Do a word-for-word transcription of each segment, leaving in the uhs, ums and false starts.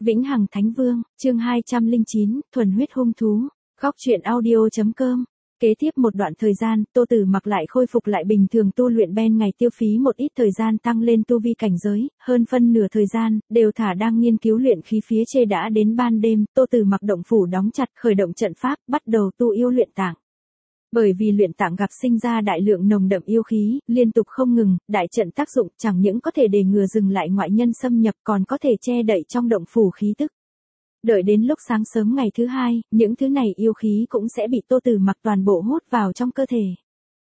Vĩnh Hằng Thánh Vương, chương hai trăm lẻ chín, thuần huyết hung thú, góc truyện audio.com. Kế tiếp một đoạn thời gian, Tô Tử Mặc lại khôi phục lại bình thường tu luyện, bên ngày tiêu phí một ít thời gian tăng lên tu vi cảnh giới, hơn phân nửa thời gian, đều thả đang nghiên cứu luyện khí phía trên. Đã đến ban đêm, Tô Tử Mặc động phủ đóng chặt, khởi động trận pháp, bắt đầu tu yêu luyện tạng. Bởi vì luyện tạng gặp sinh ra đại lượng nồng đậm yêu khí, liên tục không ngừng, đại trận tác dụng chẳng những có thể để ngừa dừng lại ngoại nhân xâm nhập, còn có thể che đậy trong động phủ khí tức. Đợi đến lúc sáng sớm ngày thứ hai, những thứ này yêu khí cũng sẽ bị Tô Tử Mặc toàn bộ hút vào trong cơ thể.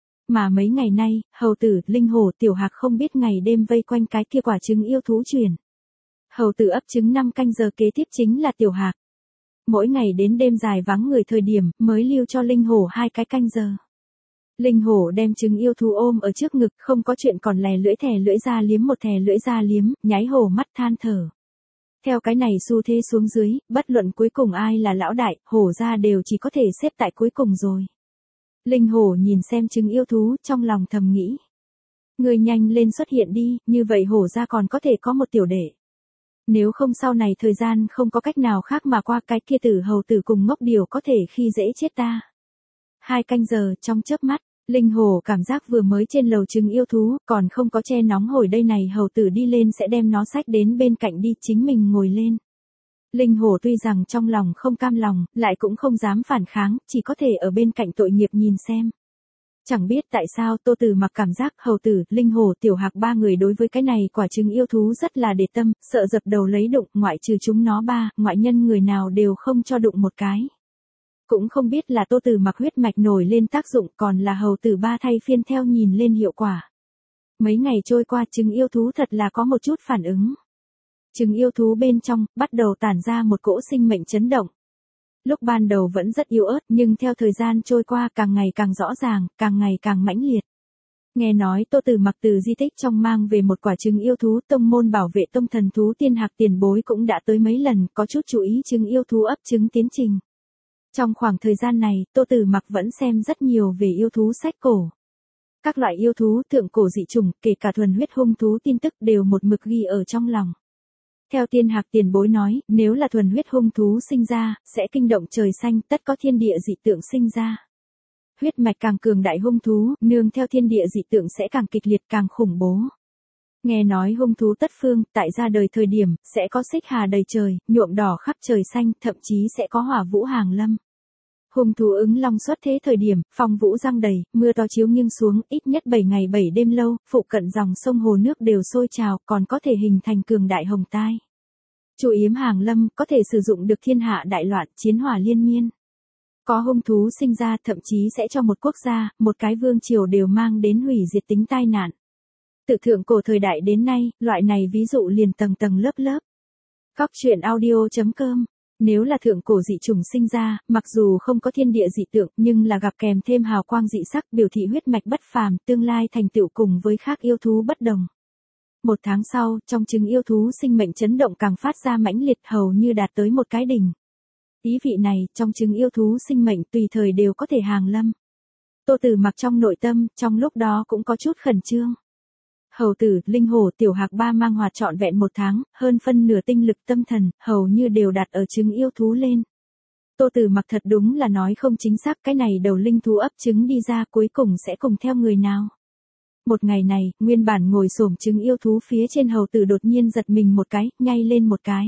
Mà mấy ngày nay, hầu tử, linh hổ, tiểu hạc không biết ngày đêm vây quanh cái kia quả trứng yêu thú truyền. Hầu tử ấp trứng năm canh giờ, kế tiếp chính là tiểu hạc. Mỗi ngày đến đêm dài vắng người thời điểm, mới lưu cho linh hổ hai cái canh giờ. Linh hổ đem trứng yêu thú ôm ở trước ngực, không có chuyện còn lè lưỡi thè lưỡi ra liếm một thè lưỡi ra liếm, nháy hổ mắt than thở. Theo cái này xu thế xuống dưới, bất luận cuối cùng ai là lão đại, hổ ra đều chỉ có thể xếp tại cuối cùng rồi. Linh hổ nhìn xem trứng yêu thú, trong lòng thầm nghĩ. Người nhanh lên xuất hiện đi, như vậy hổ ra còn có thể có một tiểu đệ. Nếu không sau này thời gian không có cách nào khác mà qua, cái kia tử hầu tử cùng ngốc điều có thể khi dễ chết ta. Hai canh giờ, trong chớp mắt, linh hổ cảm giác vừa mới trên lầu trứng yêu thú, còn không có che nóng hổi đây này, hầu tử đi lên sẽ đem nó xách đến bên cạnh đi, chính mình ngồi lên. Linh hổ tuy rằng trong lòng không cam lòng, lại cũng không dám phản kháng, chỉ có thể ở bên cạnh tội nghiệp nhìn xem. Chẳng biết tại sao Tô Tử Mặc cảm giác hầu tử, linh hổ, tiểu hạc ba người đối với cái này quả trứng yêu thú rất là để tâm, sợ dập đầu lấy đụng, ngoại trừ chúng nó ba, ngoại nhân người nào đều không cho đụng một cái. Cũng không biết là Tô Tử Mặc huyết mạch nổi lên tác dụng, còn là hầu tử ba thay phiên theo nhìn lên hiệu quả. Mấy ngày trôi qua, trứng yêu thú thật là có một chút phản ứng. Trứng yêu thú bên trong, bắt đầu tản ra một cỗ sinh mệnh chấn động. Lúc ban đầu vẫn rất yếu ớt, nhưng theo thời gian trôi qua càng ngày càng rõ ràng, càng ngày càng mãnh liệt. Nghe nói Tô Tử Mặc từ di tích trong mang về một quả trứng yêu thú, tông môn bảo vệ tông thần thú Tiên Hạc tiền bối cũng đã tới mấy lần, có chút chú ý trứng yêu thú ấp trứng tiến trình. Trong khoảng thời gian này, Tô Tử Mặc vẫn xem rất nhiều về yêu thú sách cổ. Các loại yêu thú thượng cổ dị chủng, kể cả thuần huyết hung thú tin tức đều một mực ghi ở trong lòng. Theo Tiên Hạc tiền bối nói, nếu là thuần huyết hung thú sinh ra, sẽ kinh động trời xanh, tất có thiên địa dị tượng sinh ra. Huyết mạch càng cường đại hung thú, nương theo thiên địa dị tượng sẽ càng kịch liệt, càng khủng bố. Nghe nói hung thú tất phương, tại ra đời thời điểm, sẽ có xích hà đầy trời, nhuộm đỏ khắp trời xanh, thậm chí sẽ có hỏa vũ hàng lâm. Hung thú ứng long xuất thế thời điểm, phong vũ giăng đầy, mưa to chiếu nghiêng xuống, ít nhất bảy ngày bảy đêm lâu, phụ cận dòng sông hồ nước đều sôi trào, còn có thể hình thành cường đại hồng tai. Chủ yếm hàng lâm, có thể sử dụng được thiên hạ đại loạn, chiến hỏa liên miên. Có hung thú sinh ra, thậm chí sẽ cho một quốc gia, một cái vương triều đều mang đến hủy diệt tính tai nạn. Từ thượng cổ thời đại đến nay, loại này ví dụ liền tầng tầng lớp lớp. Góc truyện audio.com. Nếu là thượng cổ dị trùng sinh ra, mặc dù không có thiên địa dị tượng, nhưng là gặp kèm thêm hào quang dị sắc, biểu thị huyết mạch bất phàm, tương lai thành tựu cùng với khác yêu thú bất đồng. Một tháng sau, trong trứng yêu thú sinh mệnh chấn động càng phát ra mãnh liệt, hầu như đạt tới một cái đỉnh. Ý vị này, trong trứng yêu thú sinh mệnh tùy thời đều có thể hàng lâm. Tô Tử Mặc trong nội tâm, trong lúc đó cũng có chút khẩn trương. Hầu tử, linh hổ, tiểu hạc ba mang hoạt trọn vẹn một tháng, hơn phân nửa tinh lực tâm thần, hầu như đều đặt ở trứng yêu thú lên. Tô Tử Mặc thật đúng là nói không chính xác, cái này đầu linh thú ấp trứng đi ra cuối cùng sẽ cùng theo người nào. Một ngày này, nguyên bản ngồi xổm trứng yêu thú phía trên hầu tử đột nhiên giật mình một cái, nhay lên một cái.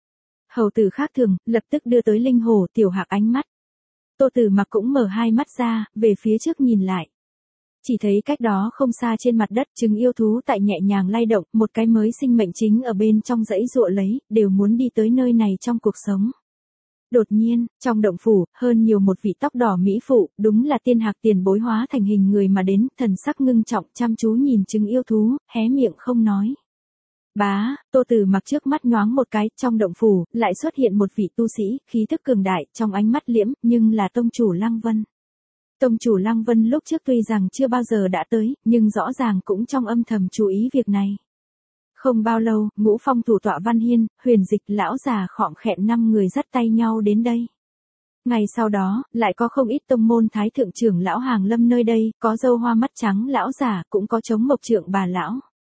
Hầu tử khác thường, lập tức đưa tới linh hổ, tiểu hạc ánh mắt. Tô Tử Mặc cũng mở hai mắt ra, về phía trước nhìn lại. Chỉ thấy cách đó không xa trên mặt đất, trứng yêu thú tại nhẹ nhàng lay động, một cái mới sinh mệnh chính ở bên trong dãy giụa lấy, đều muốn đi tới nơi này trong cuộc sống. Đột nhiên, trong động phủ, hơn nhiều một vị tóc đỏ mỹ phụ, đúng là Tiên Hạc tiền bối hóa thành hình người mà đến, thần sắc ngưng trọng, chăm chú nhìn trứng yêu thú, hé miệng không nói. Bá, Tô Tử Mặc trước mắt nhoáng một cái, trong động phủ, lại xuất hiện một vị tu sĩ, khí thức cường đại, trong ánh mắt liễm, nhưng là tông chủ Lăng Vân. Tông chủ Lăng Vân lúc trước tuy rằng chưa bao giờ đã tới, nhưng rõ ràng cũng trong âm thầm chú ý việc này. Không bao lâu, Ngũ Phong thủ tọa Văn Hiên, Huyền Dịch, lão già khọm khẹm năm người dắt tay nhau đến đây. Ngày sau đó, lại có không ít tông môn thái thượng trưởng lão hàng lâm nơi đây, có râu hoa mắt trắng lão già, cũng có chống mộc trượng bà lão.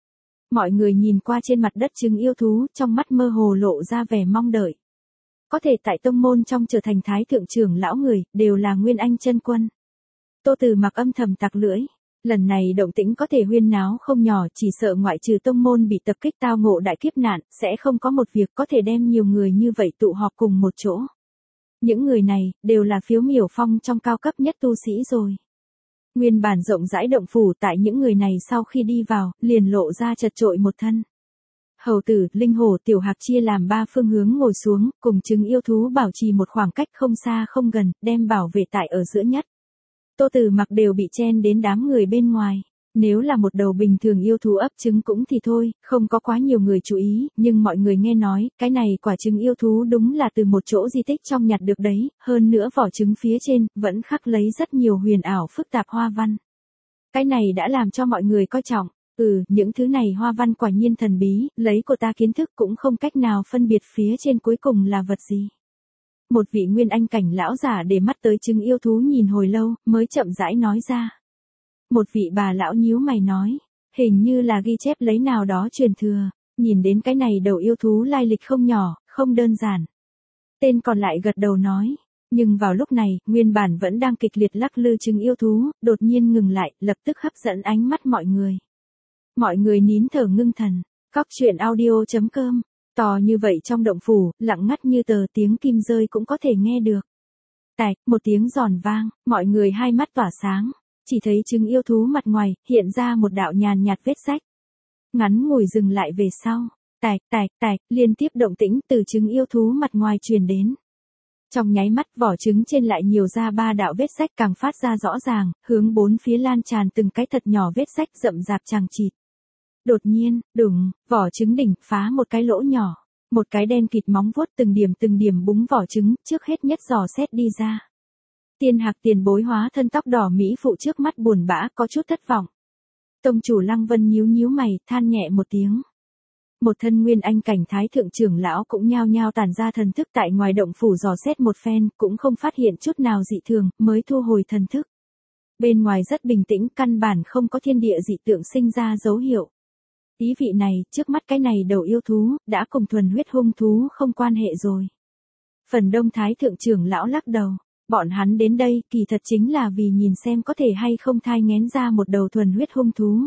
Mọi người nhìn qua trên mặt đất trứng yêu thú, trong mắt mơ hồ lộ ra vẻ mong đợi. Có thể tại tông môn trong trở thành thái thượng trưởng lão người, đều là Nguyên Anh chân quân. Tô Từ Mặc âm thầm tặc lưỡi. Lần này động tĩnh có thể huyên náo không nhỏ, chỉ sợ ngoại trừ tông môn bị tập kích tao ngộ đại kiếp nạn, sẽ không có một việc có thể đem nhiều người như vậy tụ họp cùng một chỗ. Những người này, đều là phiếu miểu phong trong cao cấp nhất tu sĩ rồi. Nguyên bản rộng rãi động phủ tại những người này sau khi đi vào, liền lộ ra chật chội một thân. Hầu tử, linh hổ, tiểu hạc chia làm ba phương hướng ngồi xuống, cùng trứng yêu thú bảo trì một khoảng cách không xa không gần, đem bảo vệ tại ở giữa nhất. Tô Từ Mặc đều bị chen đến đám người bên ngoài. Nếu là một đầu bình thường yêu thú ấp trứng cũng thì thôi, không có quá nhiều người chú ý, nhưng mọi người nghe nói, cái này quả trứng yêu thú đúng là từ một chỗ di tích trong nhặt được đấy, hơn nữa vỏ trứng phía trên, vẫn khắc lấy rất nhiều huyền ảo phức tạp hoa văn. Cái này đã làm cho mọi người coi trọng, ừ, những thứ này hoa văn quả nhiên thần bí, lấy của ta kiến thức cũng không cách nào phân biệt phía trên cuối cùng là vật gì. Một vị Nguyên Anh cảnh lão giả để mắt tới trứng yêu thú nhìn hồi lâu, mới chậm rãi nói ra. Một vị bà lão nhíu mày nói, hình như là ghi chép lấy nào đó truyền thừa, nhìn đến cái này đầu yêu thú lai lịch không nhỏ, không đơn giản. Tên còn lại gật đầu nói, nhưng vào lúc này, nguyên bản vẫn đang kịch liệt lắc lư trứng yêu thú, đột nhiên ngừng lại, lập tức hấp dẫn ánh mắt mọi người. Mọi người nín thở ngưng thần, Cóc Truyện Audio chấm com, to như vậy trong động phủ, lặng ngắt như tờ, tiếng kim rơi cũng có thể nghe được. Tạch, một tiếng giòn vang, mọi người hai mắt tỏa sáng. Chỉ thấy trứng yêu thú mặt ngoài, hiện ra một đạo nhàn nhạt vết rách. Ngắn ngủi dừng lại về sau. Tạch, tạch, tạch, liên tiếp động tĩnh từ trứng yêu thú mặt ngoài truyền đến. Trong nháy mắt vỏ trứng trên lại nhiều ra ba đạo vết rách càng phát ra rõ ràng, hướng bốn phía lan tràn từng cái thật nhỏ vết rách rậm rạp chằng chịt. Đột nhiên, đùng, vỏ trứng đỉnh phá một cái lỗ nhỏ. Một cái đen kịt móng vuốt từng điểm từng điểm búng vỏ trứng, trước hết nhất dò xét đi ra. Tiên Hạc tiền bối hóa thân tóc đỏ mỹ phụ trước mắt buồn bã, có chút thất vọng. Tông chủ Lăng Vân nhíu nhíu mày, than nhẹ một tiếng. Một thân Nguyên Anh cảnh thái thượng trưởng lão cũng nhao nhao tản ra thần thức tại ngoài động phủ dò xét một phen, cũng không phát hiện chút nào dị thường, mới thu hồi thần thức. Bên ngoài rất bình tĩnh, căn bản không có thiên địa dị tượng sinh ra dấu hiệu. Ý vị này, trước mắt cái này đầu yêu thú, đã cùng thuần huyết hung thú không quan hệ rồi. Phần đông thái thượng trưởng lão lắc đầu. Bọn hắn đến đây, kỳ thật chính là vì nhìn xem có thể hay không thai nghén ra một đầu thuần huyết hung thú.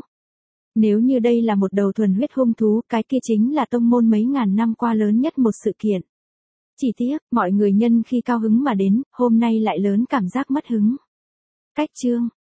Nếu như đây là một đầu thuần huyết hung thú, cái kia chính là tông môn mấy ngàn năm qua lớn nhất một sự kiện. Chỉ tiếc, mọi người nhân khi cao hứng mà đến, hôm nay lại lớn cảm giác mất hứng. Cách chương